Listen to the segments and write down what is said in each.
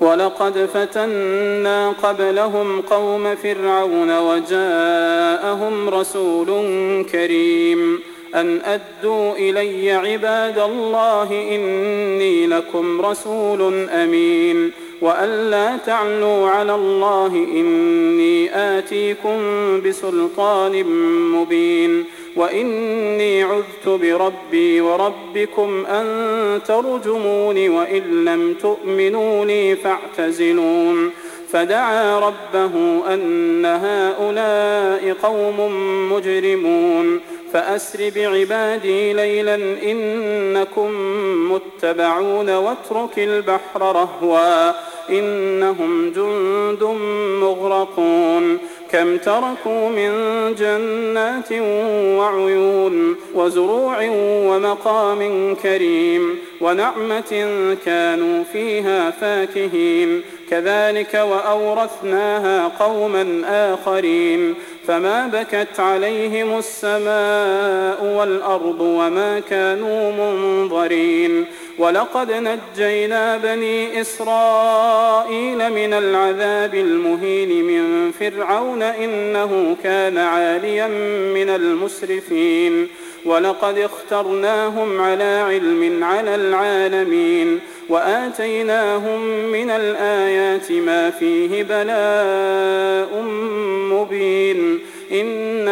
ولقد فتنا قبلهم قوم فرعون وجاءهم رسول كريم أن أدوا إلي عباد الله إني لكم رسول أمين وأن لا تعلوا على الله إني آتيكم بسلطان مبين وإني عذت بربي وربكم أن ترجمون وإن لم تؤمنوا لي فاعتزلون فدعا ربه أن هؤلاء قوم مجرمون فأسر بعبادي ليلا إنكم متبعون واترك البحر رهوا إنهم جند مغرقون كم تركوا من جنات وعيون وزروع ومقام كريم ونعمة كانوا فيها فاكهين كذلك وأورثناها قوما آخرين فما بكت عليهم السماء والأرض وما كانوا منظرين ولقد نجينا بني إسرائيل من العذاب المهين من فرعون إنه كان عاليا من المسرفين ولقد اخترناهم على علم على العالمين وآتيناهم من الآيات ما فيه بلاء مبين إن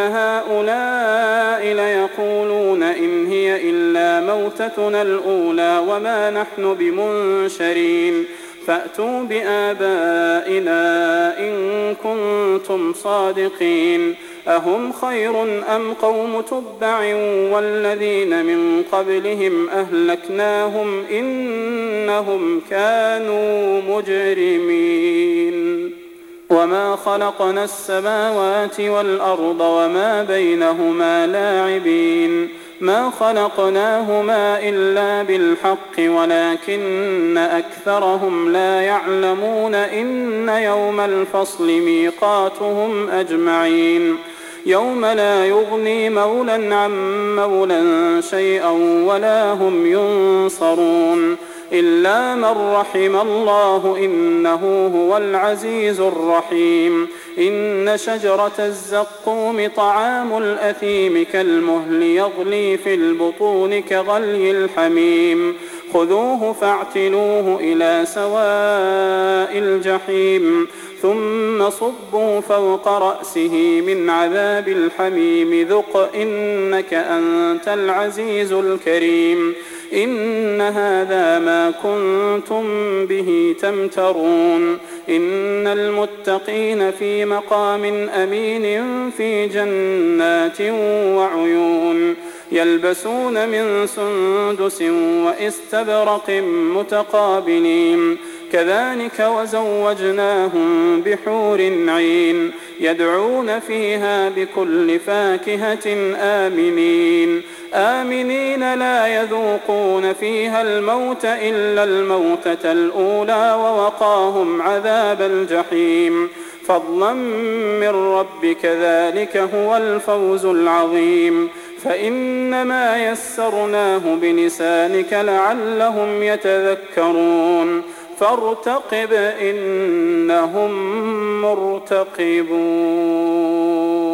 هؤلاء ليقولون إن هي إلا موتتنا الأولى وما نحن بمنشرين فأتوا بآبائنا إن كنتم صادقين أهم خير أم قوم تبع والذين من قبلهم أهلكناهم إنهم كانوا مجرمين وما خلقنا السماوات والأرض وما بينهما لاعبين ما خلقناهما إلا بالحق ولكن أكثرهم لا يعلمون إن يوم الفصل ميقاتهم أجمعين يوم لا يغني مولى عن مولى شيئا ولا هم ينصرون إلا من رحم الله إنه هو العزيز الرحيم إن شجرة الزقوم طعام الأثيم كالمهل يغلي في البطون كغلي الحميم خذوه فاعتلوه إلى سواء الجحيم ثم صبوا فوق رأسه من عذاب الحميم ذق إنك أنت العزيز الكريم إن هذا ما كنتم به تمترون إن المتقين في مقام أمين في جنات وعيون يلبسون من سندس وإستبرق متقابلين كذلك وزوجناهم بحور عين يدعون فيها بكل فاكهة آمنين لا يذوقون فيها الموت إلا الموتة الأولى ووقاهم عذاب الجحيم فضلا من ربك ذلك هو الفوز العظيم فإنما يسرناه بلسانك لعلهم يتذكرون فارتقب إنهم مرتقبون